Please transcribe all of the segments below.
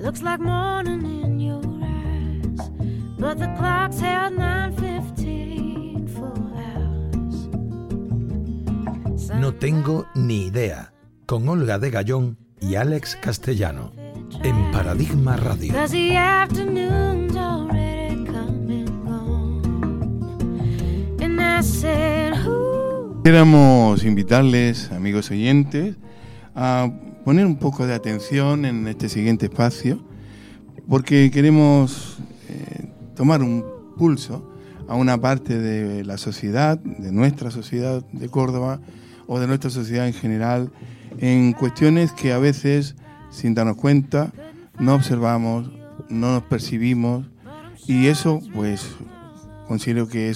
Looks like morning in your eyes, but the clock's held 9:15 full hours. No tengo ni idea, con Olga de Gallón y Alex Castellano, en Paradigma Radio. Queremos invitarles, amigos oyentes, a poner un poco de atención en este siguiente espacio, porque queremos tomar un pulso a una parte de la sociedad, de nuestra sociedad de Córdoba, o de nuestra sociedad en general, en cuestiones que a veces, sin darnos cuenta, no observamos, no nos percibimos, y eso, pues, considero que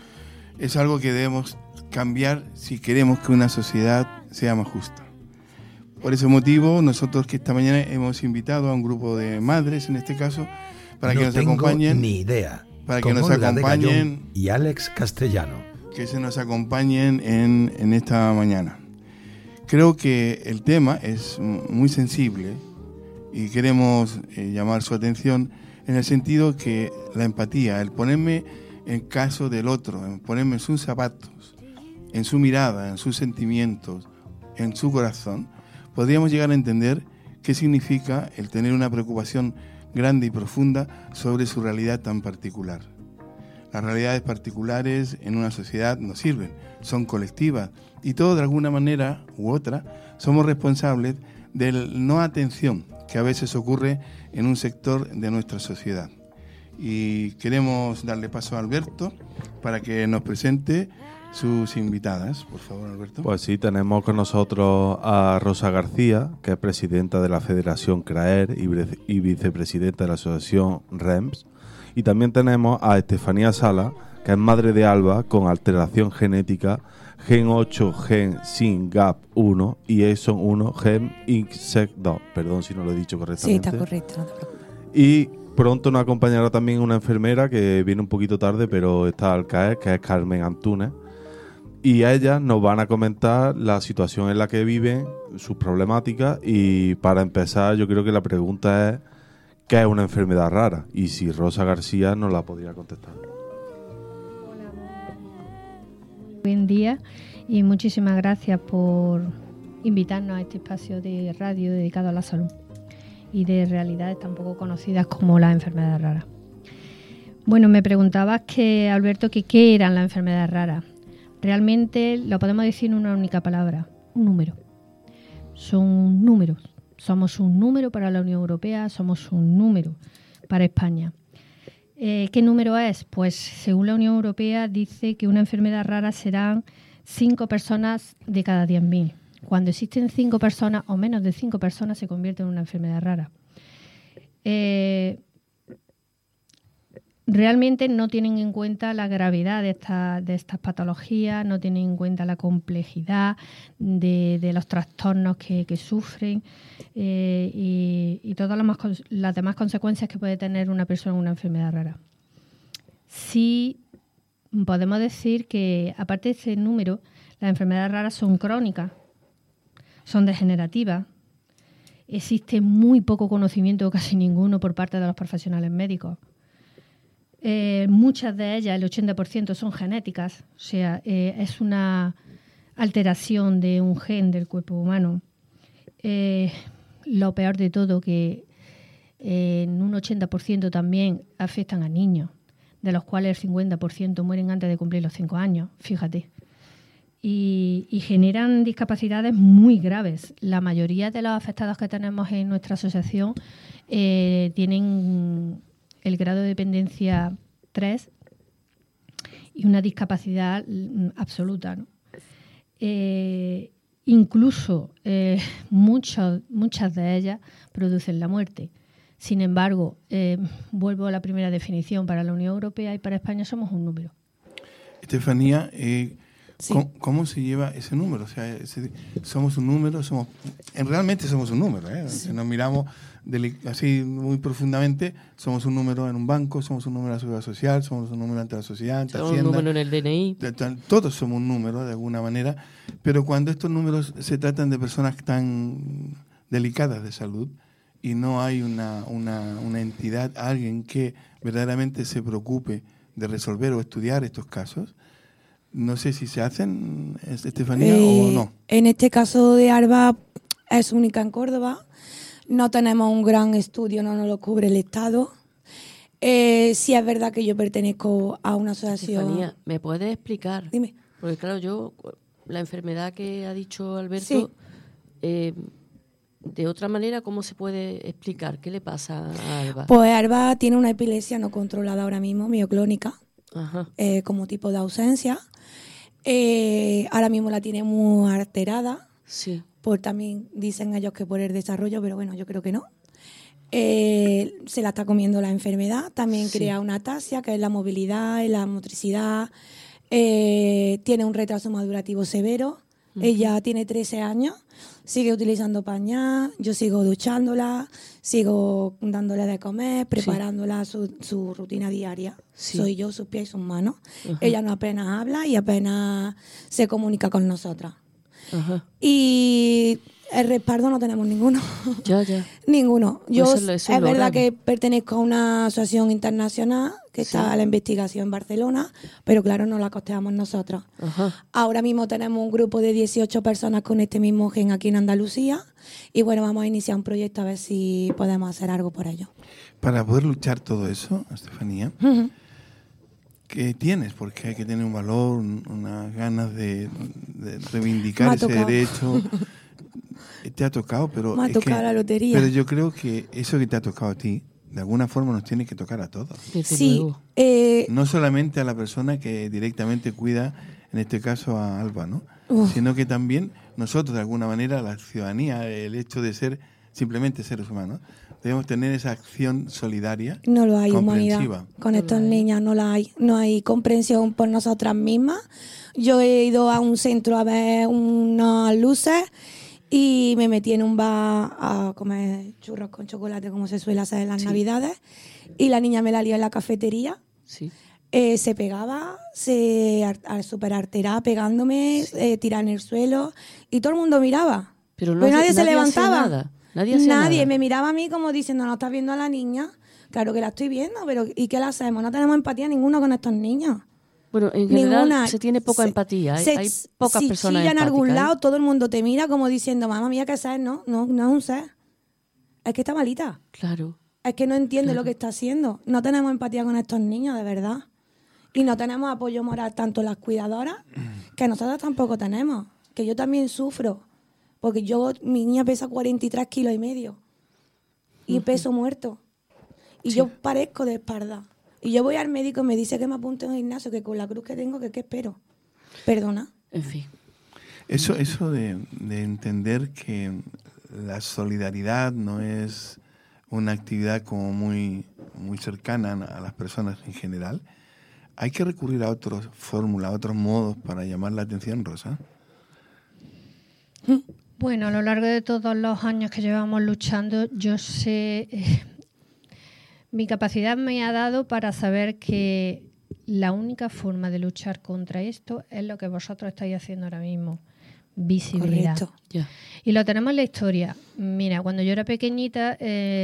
es algo que debemos cambiar si queremos que una sociedad sea más justa. Por ese motivo, nosotros que esta mañana hemos invitado a un grupo de madres, en este caso, para que nos acompañen. No tengo ni idea. Para que nos acompañen y Alex Castellano. Que se nos acompañen en esta mañana. Creo que el tema es muy sensible y queremos llamar su atención en el sentido que la empatía, el ponerme en caso del otro, en ponerme en sus zapatos, en su mirada, en sus sentimientos, en su corazón, podríamos llegar a entender qué significa el tener una preocupación grande y profunda sobre su realidad tan particular. Las realidades particulares en una sociedad no sirven, son colectivas y todos de alguna manera u otra somos responsables de la no atención que a veces ocurre en un sector de nuestra sociedad. Y queremos darle paso a Alberto para que nos presente sus invitadas. Por favor, Alberto. Pues sí, tenemos con nosotros a Rosa García, que es presidenta de la Federación CRAER y vicepresidenta de la Asociación REMS. Y también tenemos a Estefanía Sala, que es madre de Alba con alteración genética, gen 8, gen sin GAP1 y exon 1, gen INSEC2. Perdón si no lo he dicho correctamente. Sí, está correcto, no te preocupes. Y pronto nos acompañará también una enfermera que viene un poquito tarde, pero está al caer, que es Carmen Antúnez. Y a ellas nos van a comentar la situación en la que viven, sus problemáticas. Y para empezar, yo creo que la pregunta es: ¿qué es una enfermedad rara? Y si Rosa García nos la podría contestar. Buen día y muchísimas gracias por invitarnos a este espacio de radio dedicado a la salud y de realidades tan poco conocidas como las enfermedades raras. Bueno, me preguntabas Alberto, ¿qué eran las enfermedades raras? Realmente lo podemos decir en una única palabra: un número. Son números. Somos un número para la Unión Europea, somos un número para España. ¿Qué número es? Pues según la Unión Europea dice que una enfermedad rara serán 5 personas de cada 10.000. Cuando existen 5 personas o menos de 5 personas se convierte en una enfermedad rara. Realmente no tienen en cuenta la gravedad de estas patologías, no tienen en cuenta la complejidad de los trastornos que sufren y todas las demás consecuencias que puede tener una persona en una enfermedad rara. Sí podemos decir que, aparte de ese número, las enfermedades raras son crónicas, son degenerativas. Existe muy poco conocimiento, casi ninguno, por parte de los profesionales médicos. Muchas de ellas, el 80%, son genéticas, o sea, es una alteración de un gen del cuerpo humano. Lo peor de todo, que en un 80% también afectan a niños, de los cuales el 50% mueren antes de cumplir los 5 años, fíjate. Y generan discapacidades muy graves. La mayoría de los afectados que tenemos en nuestra asociación tienen el grado de dependencia 3 y una discapacidad absoluta, ¿no? Incluso muchas de ellas producen la muerte. Sin embargo, vuelvo a la primera definición: para la Unión Europea y para España somos un número. Estefanía, Sí. ¿Cómo se lleva ese número? O sea, somos un número, realmente somos un número, ¿eh? Sí. Si nos miramos así muy profundamente, somos un número en un banco, somos un número en la seguridad social, somos un número ante la sociedad, ante Somos Hacienda. un número en el DNI. Todos somos un número de alguna manera, pero cuando estos números se tratan de personas tan delicadas de salud, y no hay una entidad, alguien que verdaderamente se preocupe de resolver o estudiar estos casos. No sé si se hacen, Estefanía, o no. En este caso de ARBA es única en Córdoba. No tenemos un gran estudio, no nos lo cubre el Estado. Sí es verdad que yo pertenezco a una asociación... Estefanía, ¿me puedes explicar? Dime. Porque claro, yo, la enfermedad que ha dicho Alberto, Sí. De otra manera, ¿cómo se puede explicar? ¿Qué le pasa a Alba? Pues ARBA tiene una epilepsia no controlada ahora mismo, mioclónica, Ajá. como tipo de ausencia. Ahora mismo la tiene muy alterada, Sí. también dicen ellos que por el desarrollo, pero bueno, yo creo que no. Se la está comiendo la enfermedad, también Sí. crea una ataxia, que es la movilidad y la motricidad. Tiene un retraso madurativo severo. Ella tiene 13 años, sigue utilizando pañal, yo sigo duchándola, sigo dándole de comer, preparándola su rutina diaria. Sí. Soy yo, sus pies y sus manos. Ajá. Ella no apenas habla y apenas se comunica con nosotras. Ajá. Y el respaldo no tenemos ninguno. Ya, ya. Ninguno. Yo Eso es lo verdad grave. que pertenezco a una asociación internacional que está a la investigación en Barcelona, pero claro, no la costeamos nosotros. Ajá. Ahora mismo tenemos un grupo de 18 personas con este mismo gen aquí en Andalucía y bueno, vamos a iniciar un proyecto a ver si podemos hacer algo por ello. Para poder luchar todo eso, Estefanía, Ujú. ¿qué tienes? Porque hay que tener un valor, unas ganas de reivindicar Me ha ese tocado. derecho. Te ha tocado, pero Me ha es tocado que- la lotería. Pero yo creo que eso que te ha tocado a ti, de alguna forma nos tiene que tocar a todos. Desde Sí, luego. No solamente a la persona que directamente cuida, en este caso a Alba, ¿no? Uf. Sino que también nosotros, de alguna manera, la ciudadanía, el hecho de ser simplemente seres humanos, debemos tener esa acción solidaria, no lo hay comprensiva. humanidad. Con estas niñas no la hay. No hay comprensión por nosotras mismas. Yo he ido a un centro a ver unas luces y me metí en un bar a comer churros con chocolate como se suele hacer en las Navidades y la niña me la lió en la cafetería. Sí. Se pegaba, súper alterada, pegándome, tirada en el suelo y todo el mundo miraba. Pero no Pues nadie se hacía levantaba. nada. Nadie hacía nada. Me miraba a mí como diciendo, ¿no estás viendo a la niña? Claro que la estoy viendo, pero ¿y qué la hacemos? No tenemos empatía ninguno con estos niños. Bueno, en general Ninguna. se tiene poca empatía. Hay pocas si personas chilla en algún empáticas, ¿eh? lado, todo el mundo te mira como diciendo, mamá mía, ¿qué ser? No es un ser. Es que está malita. Claro. Es que no entiende lo que está haciendo. No tenemos empatía con estos niños, de verdad. Y no tenemos apoyo moral tanto las cuidadoras, que nosotros tampoco tenemos. Que yo también sufro. Porque mi niña pesa 43 kilos y medio. Y peso muerto. Y yo parezco de espalda. Y yo voy al médico y me dice que me apunte en un gimnasio, que con la cruz que tengo, que qué espero. Perdona. En fin. Eso de entender que la solidaridad no es una actividad como muy, muy cercana a las personas en general, hay que recurrir a otras fórmulas, a otros modos para llamar la atención, Rosa. Bueno, a lo largo de todos los años que llevamos luchando, yo sé, mi capacidad me ha dado para saber que la única forma de luchar contra esto es lo que vosotros estáis haciendo ahora mismo, visibilidad. Correcto. Ya. Y lo tenemos en la historia. Mira, cuando yo era pequeñita,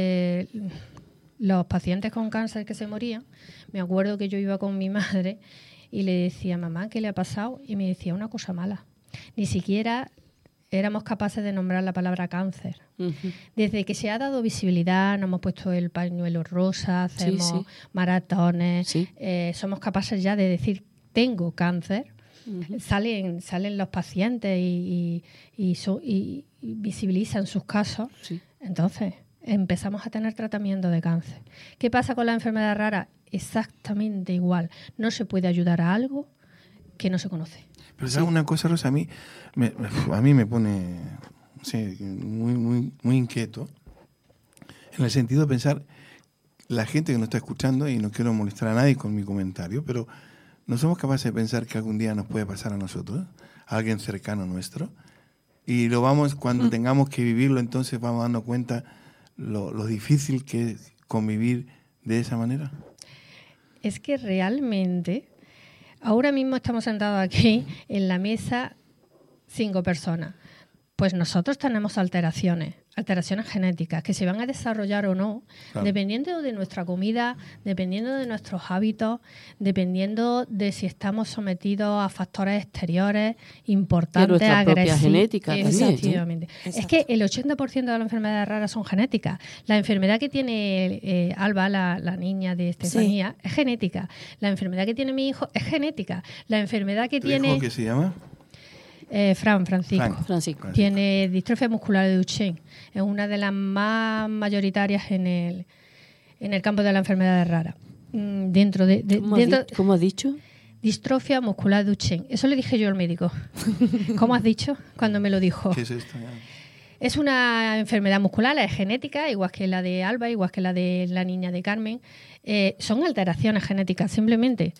los pacientes con cáncer que se morían, me acuerdo que yo iba con mi madre y le decía, mamá, ¿qué le ha pasado? Y me decía una cosa mala. Ni siquiera éramos capaces de nombrar la palabra cáncer. Ujú. Desde que se ha dado visibilidad, nos hemos puesto el pañuelo rosa, hacemos sí. maratones, Sí. somos capaces ya de decir, tengo cáncer. Ujú. Salen los pacientes y visibilizan sus casos. Sí. Entonces, empezamos a tener tratamiento de cáncer. ¿Qué pasa con la enfermedad rara? Exactamente igual. No se puede ayudar a algo que no se conoce. Pero ¿sabes una cosa, Rosa? A mí me pone, no sé, muy inquieto, en el sentido de pensar, la gente que nos está escuchando, y no quiero molestar a nadie con mi comentario, pero ¿no somos capaces de pensar que algún día nos puede pasar a nosotros, a alguien cercano a nuestro? Y cuando tengamos que vivirlo, entonces vamos dando cuenta lo difícil que es convivir de esa manera. Es que realmente, ahora mismo estamos sentados aquí en la mesa 5 personas. Pues nosotros tenemos alteraciones genéticas que se van a desarrollar o no, Claro. dependiendo de nuestra comida, dependiendo de nuestros hábitos, dependiendo de si estamos sometidos a factores exteriores importantes, nuestra propia agresivos. genética también, ¿eh? Efectivamente. Es Exacto. que el 80% de las enfermedades raras son genéticas. La enfermedad que tiene Alba, la niña de Estefanía, es genética. La enfermedad que tiene mi hijo es genética. La enfermedad que ¿Tu tiene hijo qué se llama? Francisco. Francisco. Tiene distrofia muscular de Duchenne. Es una de las más mayoritarias en el campo de las enfermedades raras. Dentro de ¿Cómo has dicho? distrofia muscular de Duchenne. Eso le dije yo al médico. ¿Cómo has dicho? Cuando me lo dijo. ¿Qué es esto? Es una enfermedad muscular, es genética, igual que la de Alba, igual que la de la niña de Carmen. Son alteraciones genéticas, simplemente.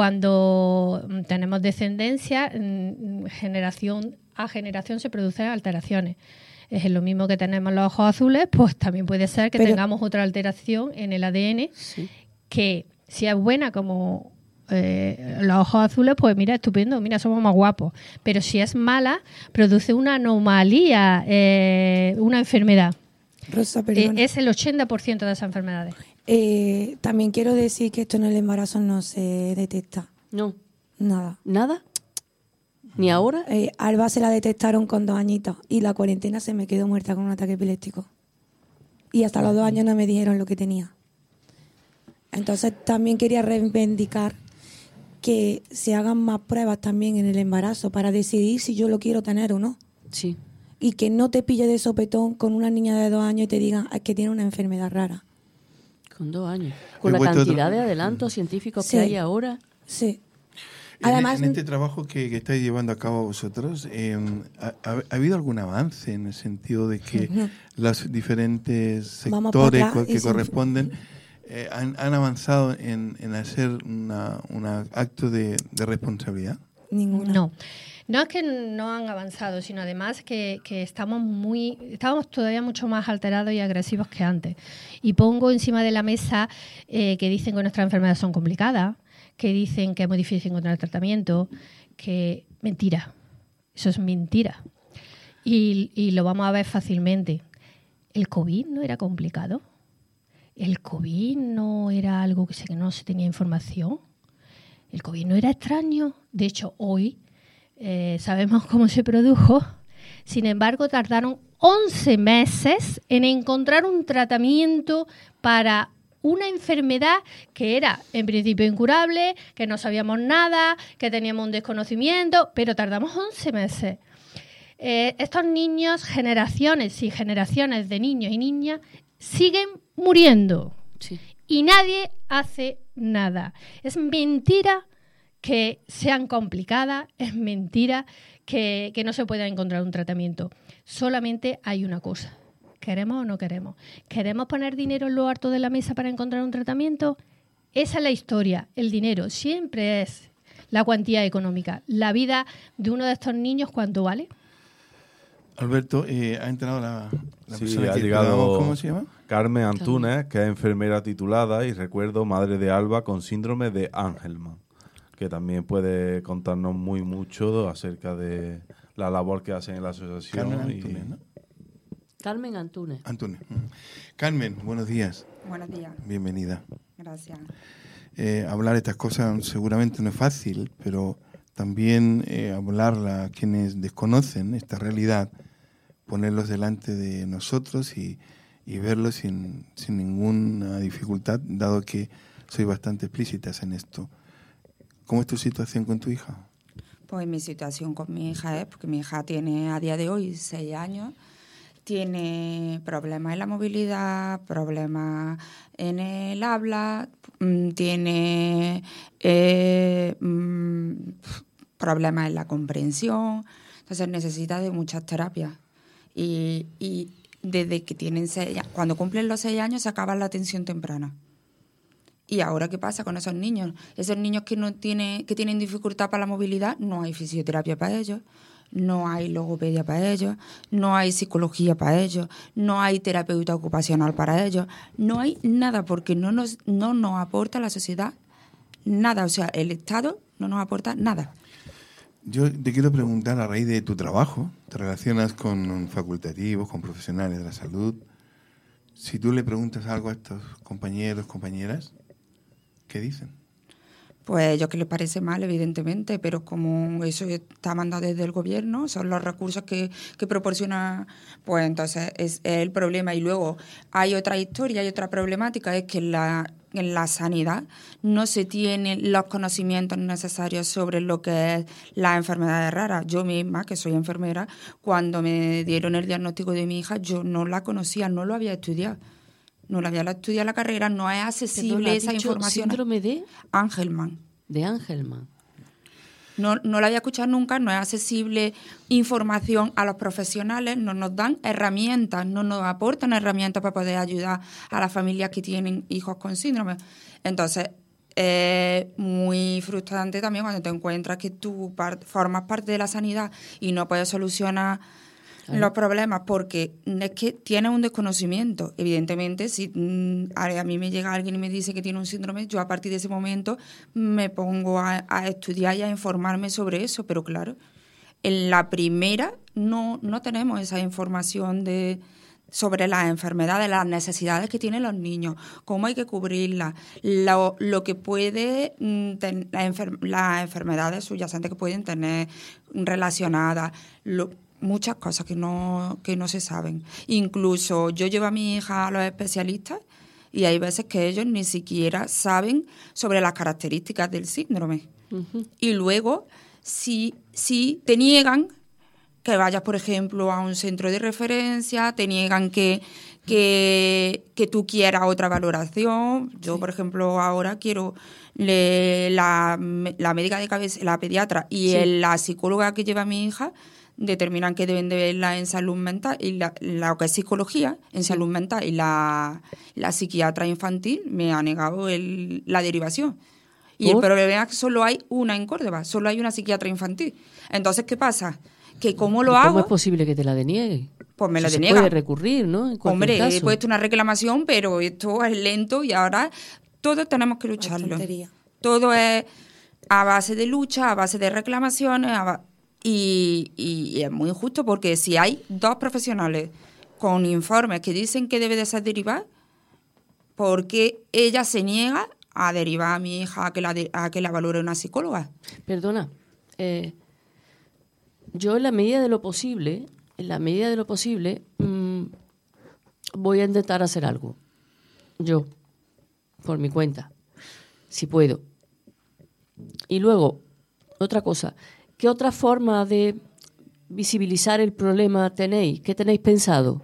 Cuando tenemos descendencia, generación a generación se producen alteraciones. Es lo mismo que tenemos los ojos azules, pues también puede ser que tengamos otra alteración en el ADN Sí. que, si es buena como los ojos azules, pues mira, estupendo, mira, somos más guapos. Pero si es mala, produce una anomalía, una enfermedad. Rosa, perdona. Es el 80% de esas enfermedades. También quiero decir que esto en el embarazo no se detecta No. nada. ¿Nada? ¿Ni ahora? Alba se la detectaron con 2 añitos y la cuarentena se me quedó muerta con un ataque epiléptico. Y hasta los 2 años no me dijeron lo que tenía. Entonces también quería reivindicar que se hagan más pruebas también en el embarazo para decidir si yo lo quiero tener o no. Sí. Y que no te pille de sopetón con una niña de 2 años y te digan que tiene una enfermedad rara. Con 2 años. Con la vuelto cantidad otro- de adelantos científicos Sí. que hay ahora. Sí. En Además, este trabajo que estáis llevando a cabo vosotros, ¿ha habido algún avance en el sentido de que los diferentes Vamos para sectores atrás y que sin- corresponden han avanzado en hacer un acto de responsabilidad? ninguna. No es que no han avanzado, sino además que estamos todavía mucho más alterados y agresivos que antes. Y pongo encima de la mesa que dicen que nuestras enfermedades son complicadas, que dicen que es muy difícil encontrar el tratamiento, que mentira. Eso es mentira. Y lo vamos a ver fácilmente. ¿El COVID no era complicado? ¿El COVID no era algo que no se tenía información? ¿El COVID no era extraño? De hecho, hoy sabemos cómo se produjo. Sin embargo, tardaron 11 meses en encontrar un tratamiento para una enfermedad que era en principio incurable, que no sabíamos nada, que teníamos un desconocimiento, pero tardamos 11 meses. Estos niños, generaciones y generaciones de niños y niñas, siguen muriendo Sí. y nadie hace nada. Es mentira que sean complicadas, es mentira que no se pueda encontrar un tratamiento. Solamente hay una cosa: ¿queremos o no queremos? ¿Queremos poner dinero en lo alto de la mesa para encontrar un tratamiento? Esa es la historia. El dinero siempre es la cuantía económica. La vida de uno de estos niños, ¿cuánto vale? Alberto, ha entrado la Sí, persona ha que llegado esperábamos. ¿Cómo se llama? Carmen Antúnez, que es enfermera titulada y recuerdo madre de Alba con síndrome de Angelman, que también puede contarnos mucho acerca de la labor que hacen en la asociación. Carmen y- Antúnez, ¿no? Carmen Antúnez. Antúnez. Carmen, buenos días. Buenos días, Bienvenida. gracias. Hablar estas cosas seguramente no es fácil, pero también hablarla a quienes desconocen esta realidad, ponerlos delante de nosotros y verlos sin ninguna dificultad, dado que soy bastante explícitas en esto. ¿Cómo es tu situación con tu hija? Pues mi situación con mi hija es, porque mi hija tiene a día de hoy 6 años, tiene problemas en la movilidad, problemas en el habla, tiene problemas en la comprensión, entonces necesita de muchas terapias. Y desde que tienen 6 años, cuando cumplen los 6 años se acaba la atención temprana. ¿Y ahora qué pasa con esos niños? Esos niños que tienen dificultad para la movilidad, no hay fisioterapia para ellos, no hay logopedia para ellos, no hay psicología para ellos, no hay terapeuta ocupacional para ellos, no hay nada, porque no nos aporta la sociedad nada, o sea, el Estado no nos aporta nada. Yo te quiero preguntar, a raíz de tu trabajo, te relacionas con facultativos, con profesionales de la salud. Si tú le preguntas algo a estos compañeros, compañeras, ¿qué dicen? Pues a ellos que les parece mal, evidentemente, pero como eso está mandado desde el gobierno, son los recursos que proporciona, pues entonces es el problema. Y luego hay otra historia, hay otra problemática, es que en la sanidad no se tienen los conocimientos necesarios sobre lo que es las enfermedades raras. Yo misma, que soy enfermera, cuando me dieron el diagnóstico de mi hija, yo no la conocía, no lo había estudiado. No la había estudiado la carrera, no es accesible esa información. ¿Síndrome de? Angelman. De Angelman. No la había escuchado nunca, no es accesible información a los profesionales, no nos dan herramientas, no nos aportan herramientas para poder ayudar a las familias que tienen hijos con síndrome. Entonces, es muy frustrante también cuando te encuentras que tú formas parte de la sanidad y no puedes solucionar los problemas porque es que tienes un desconocimiento. Evidentemente, si a mí me llega alguien y me dice que tiene un síndrome, yo a partir de ese momento me pongo a estudiar y a informarme sobre eso. Pero claro, en la primera no tenemos esa información sobre las enfermedades, las necesidades que tienen los niños, cómo hay que cubrirlas, lo que puede las enfermedades subyacentes que pueden tener relacionadas, muchas cosas que no se saben. Incluso yo llevo a mi hija a los especialistas y hay veces que ellos ni siquiera saben sobre las características del síndrome. Uh-huh. Y luego, si te niegan que vayas, por ejemplo, a un centro de referencia, te niegan que tú quieras otra valoración. Yo, por ejemplo, ahora quiero la médica de cabeza, la pediatra y la psicóloga que lleva a mi hija determinan que deben de verla en salud mental y la que es psicología en salud mental y la psiquiatra infantil me ha negado la derivación. Y el problema es que solo hay una en Córdoba, solo hay una psiquiatra infantil. Entonces, ¿qué pasa? Que ¿cómo lo hago? ¿Cómo es posible que te la deniegue? Pues me la se deniega. Puede recurrir, ¿no? Hombre, caso. he puesto una reclamación, pero esto es lento y ahora todos tenemos que lucharlo. Todo es a base de lucha, a base de reclamaciones, y es muy injusto porque si hay dos profesionales con informes que dicen que debe de ser derivada, ¿por qué ella se niega a derivar a mi hija a que la valore una psicóloga? Perdona, yo en la medida de lo posible, voy a intentar hacer algo. Yo, por mi cuenta, si puedo. Y luego, otra cosa, ¿qué otra forma de visibilizar el problema tenéis? ¿Qué tenéis pensado?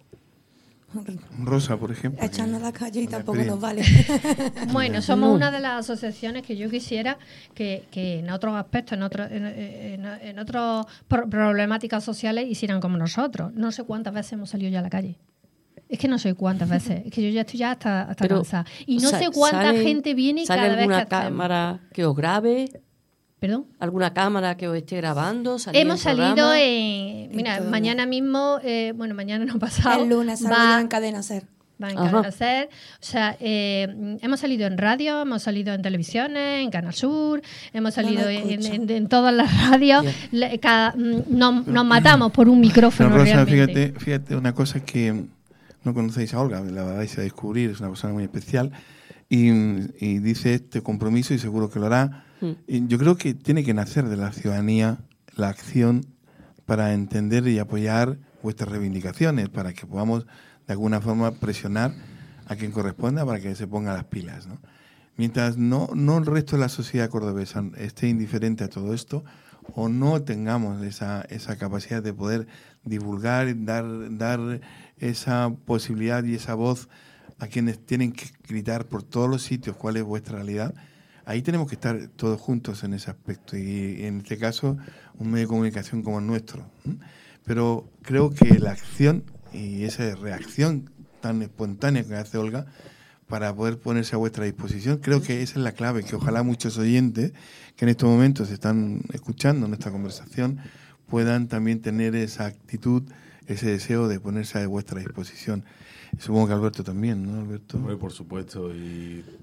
Rosa, por ejemplo. Echarnos a la calle y tampoco nos vale. Bueno, somos una de las asociaciones que yo quisiera que en otros aspectos, en otras problemáticas sociales hicieran como nosotros. No sé cuántas veces hemos salido ya a la calle. Es que no sé cuántas veces. Es que yo ya estoy hasta cansada. Y no sé cuánta gente viene cada vez que ¿Sale alguna cámara que os grabe? ¿Perdón? ¿Alguna cámara que os esté grabando? Hemos salido mira, mañana mismo, mañana no pasado. El lunes salgo en Cadena Ser. Va en Cadena Ser. O sea, hemos salido en radio, hemos salido en televisiones, en Canal Sur, hemos salido en todas las radios. Nos matamos por un micrófono. Pero Rosa, realmente. fíjate una cosa que no conocéis a Olga, la vais a descubrir, es una persona muy especial y dice este compromiso y seguro que lo hará. Y yo creo que tiene que nacer de la ciudadanía la acción para entender y apoyar vuestras reivindicaciones, para que podamos de alguna forma presionar a quien corresponda para que se ponga las pilas, ¿no? Mientras no el resto de la sociedad cordobesa esté indiferente a todo esto o no tengamos esa capacidad de poder divulgar, dar esa posibilidad y esa voz a quienes tienen que gritar por todos los sitios cuál es vuestra realidad, ahí tenemos que estar todos juntos en ese aspecto y en este caso un medio de comunicación como el nuestro. Pero creo que la acción y esa reacción tan espontánea que hace Olga para poder ponerse a vuestra disposición, creo que esa es la clave, que ojalá muchos oyentes que en estos momentos están escuchando nuestra conversación puedan también tener esa actitud, ese deseo de ponerse a vuestra disposición. Supongo que Alberto también, ¿no, Alberto? Por supuesto, y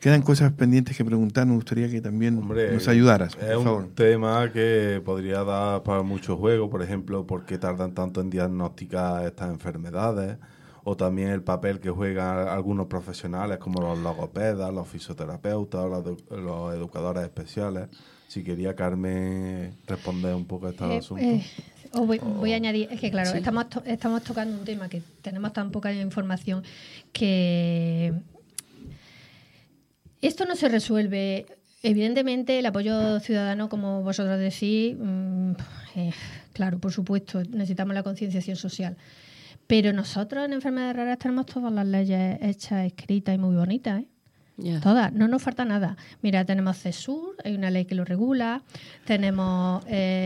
quedan cosas pendientes que preguntar. Me gustaría que también nos ayudaras, por favor. Es un tema que podría dar para mucho juego, por ejemplo, por qué tardan tanto en diagnosticar estas enfermedades, o también el papel que juegan algunos profesionales como los logopedas, los fisioterapeutas, los educadores especiales. Si quería Carmen responder un poco a este asunto. Voy a añadir, es que claro, Sí. estamos tocando un tema que tenemos tan poca información que esto no se resuelve. Evidentemente el apoyo ciudadano, como vosotros decís, claro, por supuesto, necesitamos la concienciación social. Pero nosotros en enfermedades raras tenemos todas las leyes hechas, escritas y muy bonitas, ¿eh? Ya. Todas, no nos falta nada. Mira, tenemos CESUR, hay una ley que lo regula, tenemos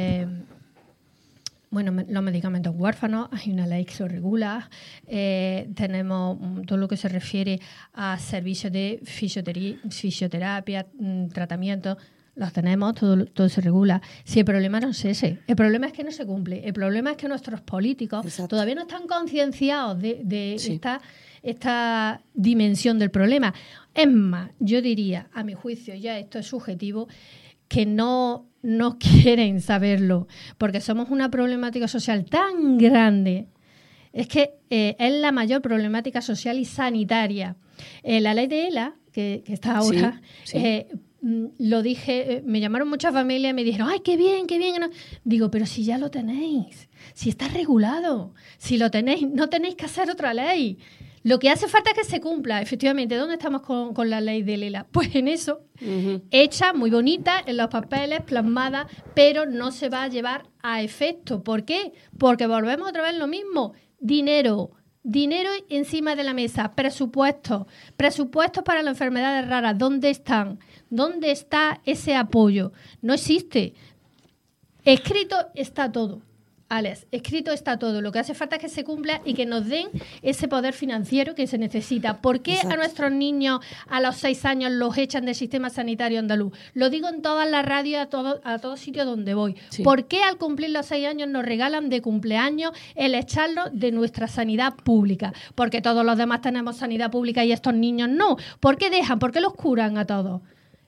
los medicamentos huérfanos, hay una ley que lo regula, tenemos todo lo que se refiere a servicios de fisioterapia, tratamiento, los tenemos, todo se regula. Si el problema no es ese, el problema es que no se cumple, el problema es que nuestros políticos Exacto. todavía no están concienciados de Sí. esta dimensión del problema. Es más, yo diría, a mi juicio, ya esto es subjetivo, que no quieren saberlo, porque somos una problemática social tan grande. Es que es la mayor problemática social y sanitaria. La ley de ELA, que está ahora, Sí. lo dije, me llamaron muchas familias y me dijeron, ¡ay, qué bien, qué bien! Digo, pero si ya lo tenéis, si está regulado, si lo tenéis, no tenéis que hacer otra ley. Lo que hace falta es que se cumpla. Efectivamente, ¿dónde estamos con la ley de Lela? Pues en eso, Ujú. hecha, muy bonita, en los papeles, plasmada, pero no se va a llevar a efecto. ¿Por qué? Porque volvemos otra vez lo mismo. Dinero encima de la mesa, presupuestos para las enfermedades raras. ¿Dónde están? ¿Dónde está ese apoyo? No existe. Escrito está todo. Alex, escrito está todo. Lo que hace falta es que se cumpla y que nos den ese poder financiero que se necesita. ¿Por qué Exacto. a nuestros niños a los 6 años los echan del sistema sanitario andaluz? Lo digo en todas las radios, a todo sitio donde voy. Sí. ¿Por qué al cumplir los 6 años nos regalan de cumpleaños el echarlos de nuestra sanidad pública? Porque todos los demás tenemos sanidad pública y estos niños no. ¿Por qué dejan? ¿Por qué los curan a todos?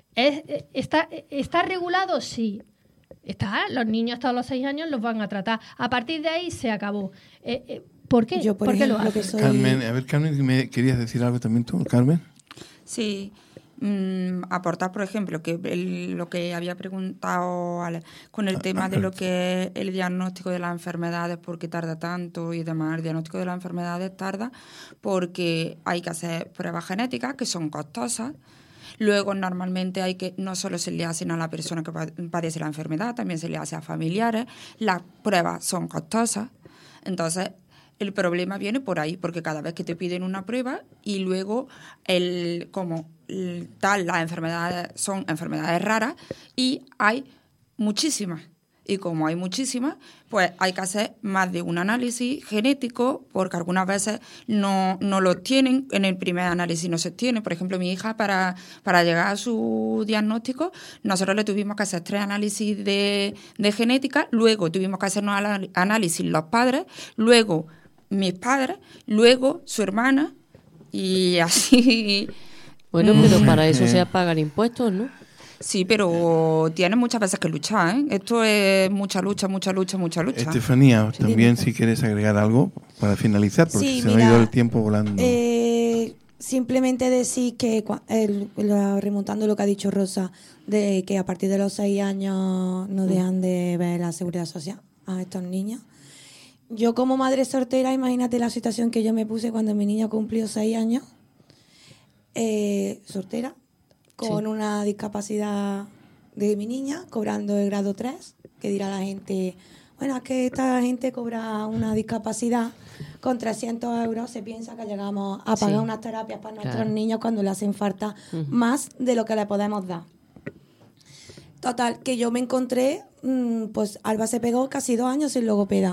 ¿Está regulado? Sí. Los niños hasta los 6 años los van a tratar. A partir de ahí se acabó. ¿Por qué? Yo, por ¿Por qué lo ejemplo, que hacen? soy... Carmen, a ver, Carmen, ¿me querías decir algo también tú, Carmen? Sí, aportar, por ejemplo, que lo que había preguntado con el tema de lo que es el diagnóstico de las enfermedades, por qué tarda tanto y demás. El diagnóstico de las enfermedades tarda porque hay que hacer pruebas genéticas que son costosas. Luego, normalmente no solo se le hacen a la persona que padece la enfermedad, también se le hace a familiares. Las pruebas son costosas. Entonces, el problema viene por ahí, porque cada vez que te piden una prueba y luego, las enfermedades son enfermedades raras y hay muchísimas. Y como hay muchísimas, pues hay que hacer más de un análisis genético, porque algunas veces no lo tienen, en el primer análisis no se tiene. Por ejemplo, mi hija, para llegar a su diagnóstico, nosotros le tuvimos que hacer 3 análisis de genética, luego tuvimos que hacernos análisis los padres, luego mis padres, luego su hermana, y así... Bueno, pero para eso se pagan impuestos, ¿no? Sí, pero tiene muchas veces que luchar, ¿eh? Esto es mucha lucha. Estefanía, también si quieres agregar algo para finalizar, porque Sí, se nos ha ido el tiempo volando. Simplemente decir que, remontando lo que ha dicho Rosa, de que a partir de los 6 años no dejan de ver la seguridad social a estos niños. Yo como madre soltera, imagínate la situación que yo me puse cuando mi niño cumplió 6 años, soltera, con una discapacidad de mi niña, cobrando el grado 3, que dirá la gente, bueno, es que esta gente cobra una discapacidad con 300 euros, se piensa que llegamos a pagar unas terapias para nuestros niños cuando le hacen falta más de lo que le podemos dar. Total, que yo me encontré, pues Alba se pegó casi 2 años sin logopeda.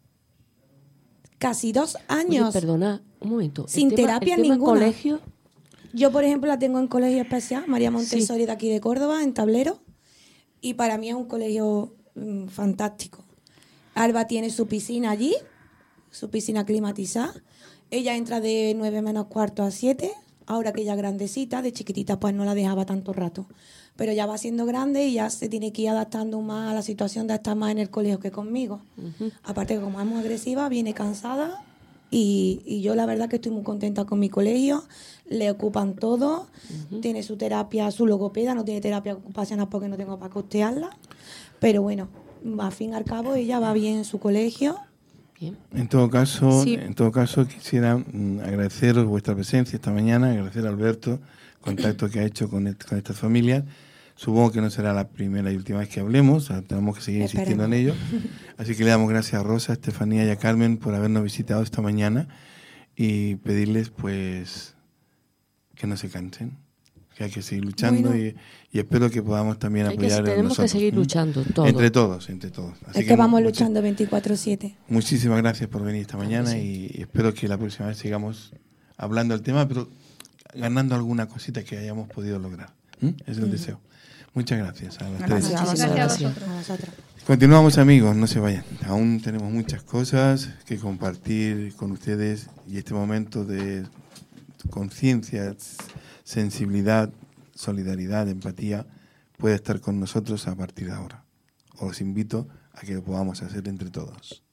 Casi 2 años. Oye, perdona, un momento. Sin terapia el tema ninguna. colegio. Yo, por ejemplo, la tengo en colegio especial, María Montessori de aquí de Córdoba, en Tablero, y para mí es un colegio fantástico. Alba tiene su piscina allí, su piscina climatizada. Ella entra de 9 menos cuarto a 7, ahora que ya es grandecita, de chiquitita pues no la dejaba tanto rato. Pero ya va siendo grande y ya se tiene que ir adaptando más a la situación de estar más en el colegio que conmigo. Aparte que como es muy agresiva, viene cansada y yo la verdad que estoy muy contenta con mi colegio. Le ocupan todo, tiene su terapia, su logopeda, no tiene terapia ocupacional porque no tengo para costearla. Pero bueno, al fin y al cabo ella va bien en su colegio. Bien. En todo caso, Sí. quisiera agradeceros vuestra presencia esta mañana, agradecer a Alberto el contacto que ha hecho con estas familias. Supongo que no será la primera y última vez que hablemos, o sea, tenemos que seguir insistiendo en ello. Así que le damos gracias a Rosa, a Estefanía y a Carmen por habernos visitado esta mañana y pedirles pues que no se cansen, que hay que seguir luchando. Bueno. y espero que podamos también Hay que, apoyar tenemos nosotros, que seguir ¿no? luchando todos. Entre todos. Así Es que vamos muchas- luchando 24/7. Muchísimas gracias por venir esta mañana sí. y espero que la próxima vez sigamos hablando del tema, pero ganando alguna cosita que hayamos podido lograr. Es el deseo. Muchas gracias a las tres. Gracias. Muchísimas Gracias a gracias. vosotros. A vosotros. Continuamos, amigos, no se vayan. Aún tenemos muchas cosas que compartir con ustedes y este momento de conciencia, sensibilidad, solidaridad, empatía puede estar con nosotros a partir de ahora. Os invito a que lo podamos hacer entre todos.